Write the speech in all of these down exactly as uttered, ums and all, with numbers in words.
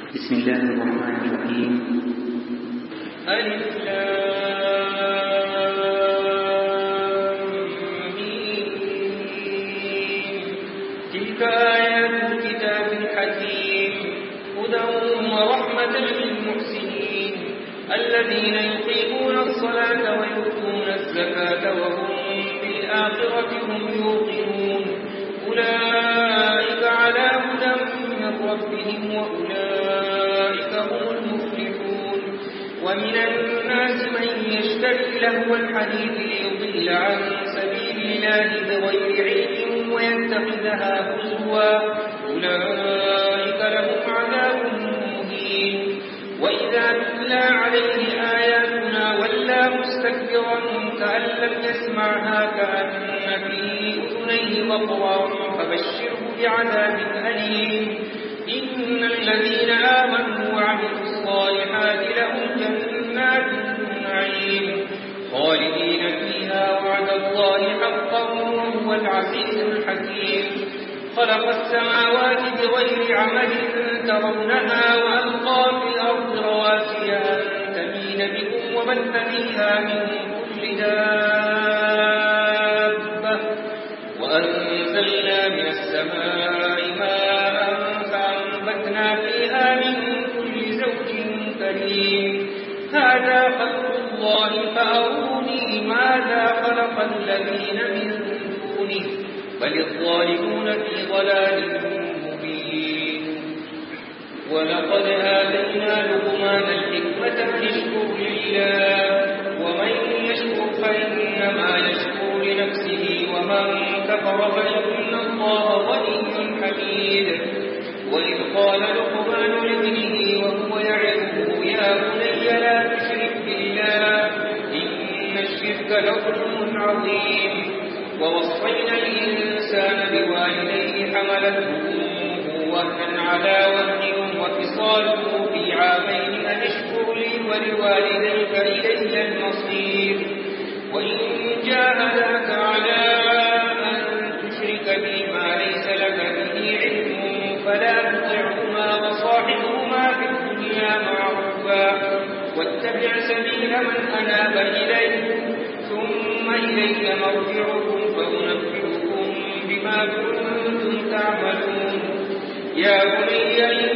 بسم الله الرحمن الرحيم. ألف لام ميم. تلك آيات الكتاب الحكيم هدى ورحمة للمحسنين الذين يقيمون الصلاة ويؤتون الزكاة وهم بالآخرة هم يوقنون أولئك على هدى من ربهم وأولئك هم المفلحون. ومن الناس من يشتري لهو الحديث ليضل عن سبيل الله بغير علم ويتخذها هزوا أولئك لهم عذاب مهين. وإذا تتلى عليه آياتنا ولى مستكبرا كأن لم يسمعها كأن في أذنيه وقرا فبشره بعذاب أليم. إن الذين آمنوا وعملوا الصالحات لهم جنات النعيم خالدين فيها وعد الله حقا وهو العزيز الحكيم. خلق السماوات بغير عمد ترونها وألقى في الأرض رواسي أن تميد بكم وبث فيها من كل دابة وأنزلنا من السماء ماء فأنبتنا فيها من كل زوج كريم. هذا خلق الله فأروني ماذا خلق الذين من دونه بل الظالمون في ضلال مبين. ولقد آتينا لقمان الحكمة أن يشكر لله ومن يشكر فإنما يشكر لنفسه ومن كفر فإن الله غني حميد. وإذ قال لقمان لابنه وهو يعظه يا بني لا تشرك بالله إن الشرك لظلم عظيم. ووصينا الإنسان بوالديه حملته أمه وهنا على وهن وفصاله في عامين أن اشكر لي ولوالديك إلي المصير. وإن جاهداك على أن تشرك بي ما ليس لك به علم فلا تطعهما وصاحبهما في الدنيا معروفا واتبع سبيل من أناب إليه ثم إلي مرجعكم فأنبئكم بما كنتم تعملون. يا بني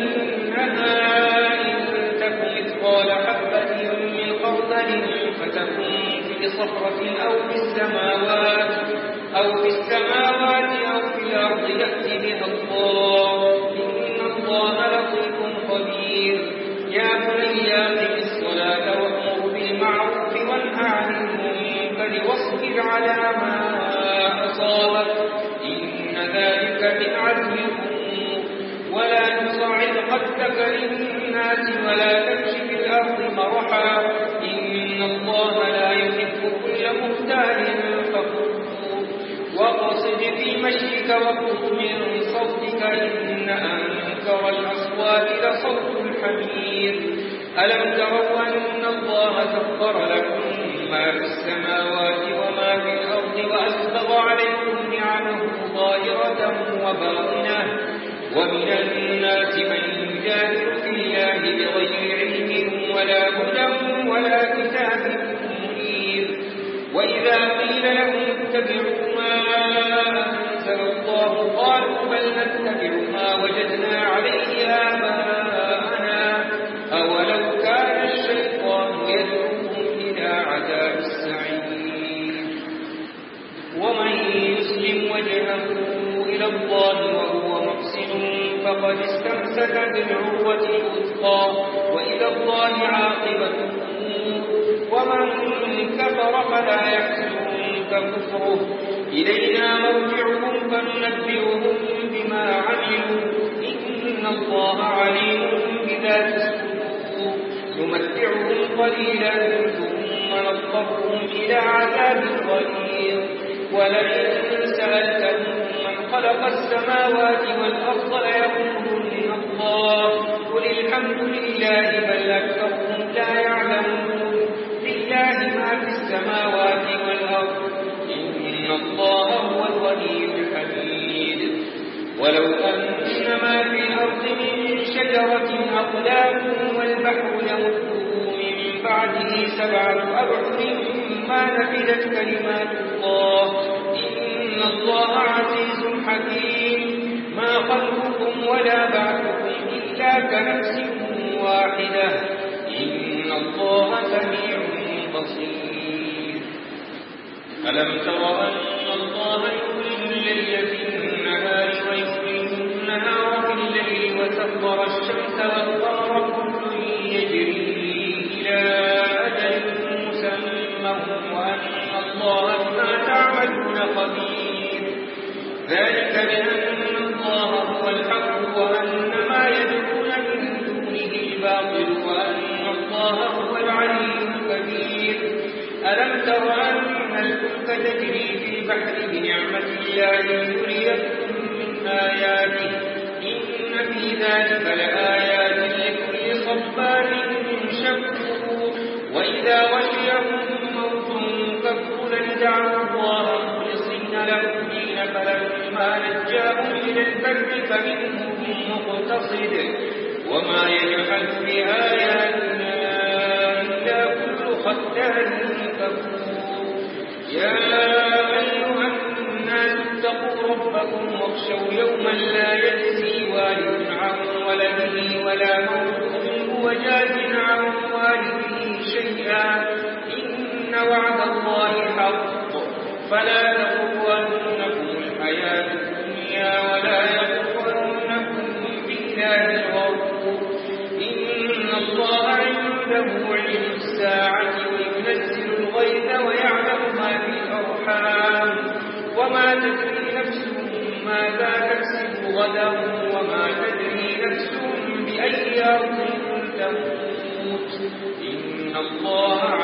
إنها إن تك مثقال حبة من خردل فتكن في صخرة أو في السماوات أو في السماوات أو في الأرض يأت بها الله إن الله لطيف خبير. يا بني أقم الصلاة وأمر بالمعروف وانه عن المنكر واصبر على ما أصابك إن ذلك من عزم الأمور. ولا تصعد خدك للناس ولا تمش في الأرض مرحا إن الله لا يحب كل مختال فخور. واقصد في مشيك وخذ من صوتك إن أنكر الأصوات لصوت الحمير. ألم تروا أن الله سخر لكم ما في السماوات وما في الأرض وأسبغ عليكم نعمه ظاهرة وباطنة. ومن الناس من يجادل في الله بغير علم ولا هدى ولا كتاب منير. وإذا قيل لهم اتبعوا ما أنزل الله قالوا بل نتبع ما وجدنا عليه آباءنا أولو كان الشيطان يدعوهم إلى عذاب السعير. ومن يسلم وجهه إلى الله وهو محسن فقد استمسك بالعروة الوثقى وإلى الله عاقبة الأمور. ومن كفر فلا يحزنك كفره إلينا مرجعهم فننبئهم بما عملوا إن الله عليم بذات الصدور. نمتعهم قليلا ثم نضطرهم إلى عذاب غليظ. ولئن سألتهم من خلق السماوات والأرض ليقولن الله قل الحمد لله بل أكثرهم لا يعلمون. لله ما في السماوات والأرض إن الله هو الغني الحميد. ولو أن ما في الأرض من شجرة أقلام ظلام والبحر يمده من بعده سبعة أبحر ما نفدت كلمات الله إن الله عزيز حكيم ما خلقكم ولا بعثكم إلا كنفس واحدة إن الله سميع بصير ألم تر أن الله يخرج الليل في النهار ويخرج النهار في الليل وسخر الشمس والقمر كل يجري إلى أجل مسمى وأن الله بما تعملون خبير ذلك بأن الله هو الحق وأن ما يدعون من دونه الباطل وأن الله هو العلي الكبير ألم تر أن الفلك تجري في البحر بنعمة الله ليريكم من آياته إن في ذلك لآيات لكل صبار شكور وإذا غشيهم موت كالظلل دعوا الله مخلصين له الدين فلما نجاهم إلى البر فمنهم مقتصد وما يجحد بآياتنا إلا كل ختان كفور يا أيها الناس اتقوا ربكم واخشوا يوما لا يجزي والد عن ولده ولا مولود هو جاز عن والده شيئا إن وعد الله حق فلا تغرنكم الحياة الدنيا ولا يغرنكم بالله الغرور إن الله عنده علم الساعة وينزل الغيث ويعلم ما في الأرحام وما تدري نفس ماذا تكسب غدا وما تدري نفس بأي أرض تموت إن الله